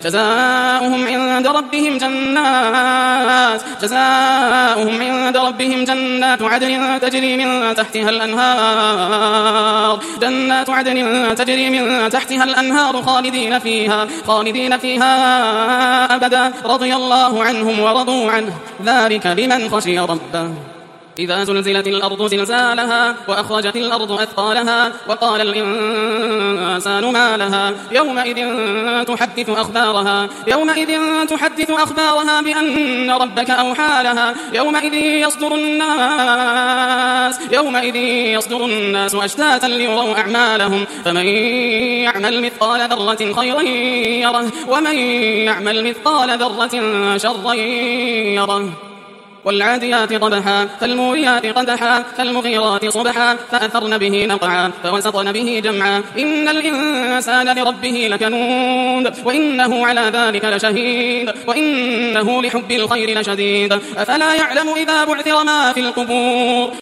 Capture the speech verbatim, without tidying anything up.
جزاؤهم عند ربهم جنات جزاؤهم عند ربهم جنات عدن تجري من تحتها الأنهار جنات عدن تجري من تحتها الأنهار خالدين فيها خالدين فيها أبدا رضي الله عنهم ورضوا عنه ذلك لمن خشي ربه. إذا زلزلت الأرض زلزالها وأخرجت الأرض أثقالها وقال الإنسان ما لها يومئذ تحدث أخبارها يومئذ تحدث أخبارها بأن ربك أوحى لها يومئذ يصدر الناس يومئذ يصدر الناس أشتاتا ليروا أعمالهم فمن يعمل مثقال ذرة خيرا يره ومن يعمل مثقال ذرة شرا يره. والعاديات ضبحا فالموريات قدحا فالمغيرات صبحا فأثرن به نقعا فوسطن به جمعا إن الإنسان لربه لكنود وإنه على ذلك لشهيد وإنه لحب الخير لشديد أفلا يعلم إذا بعثر ما في القبور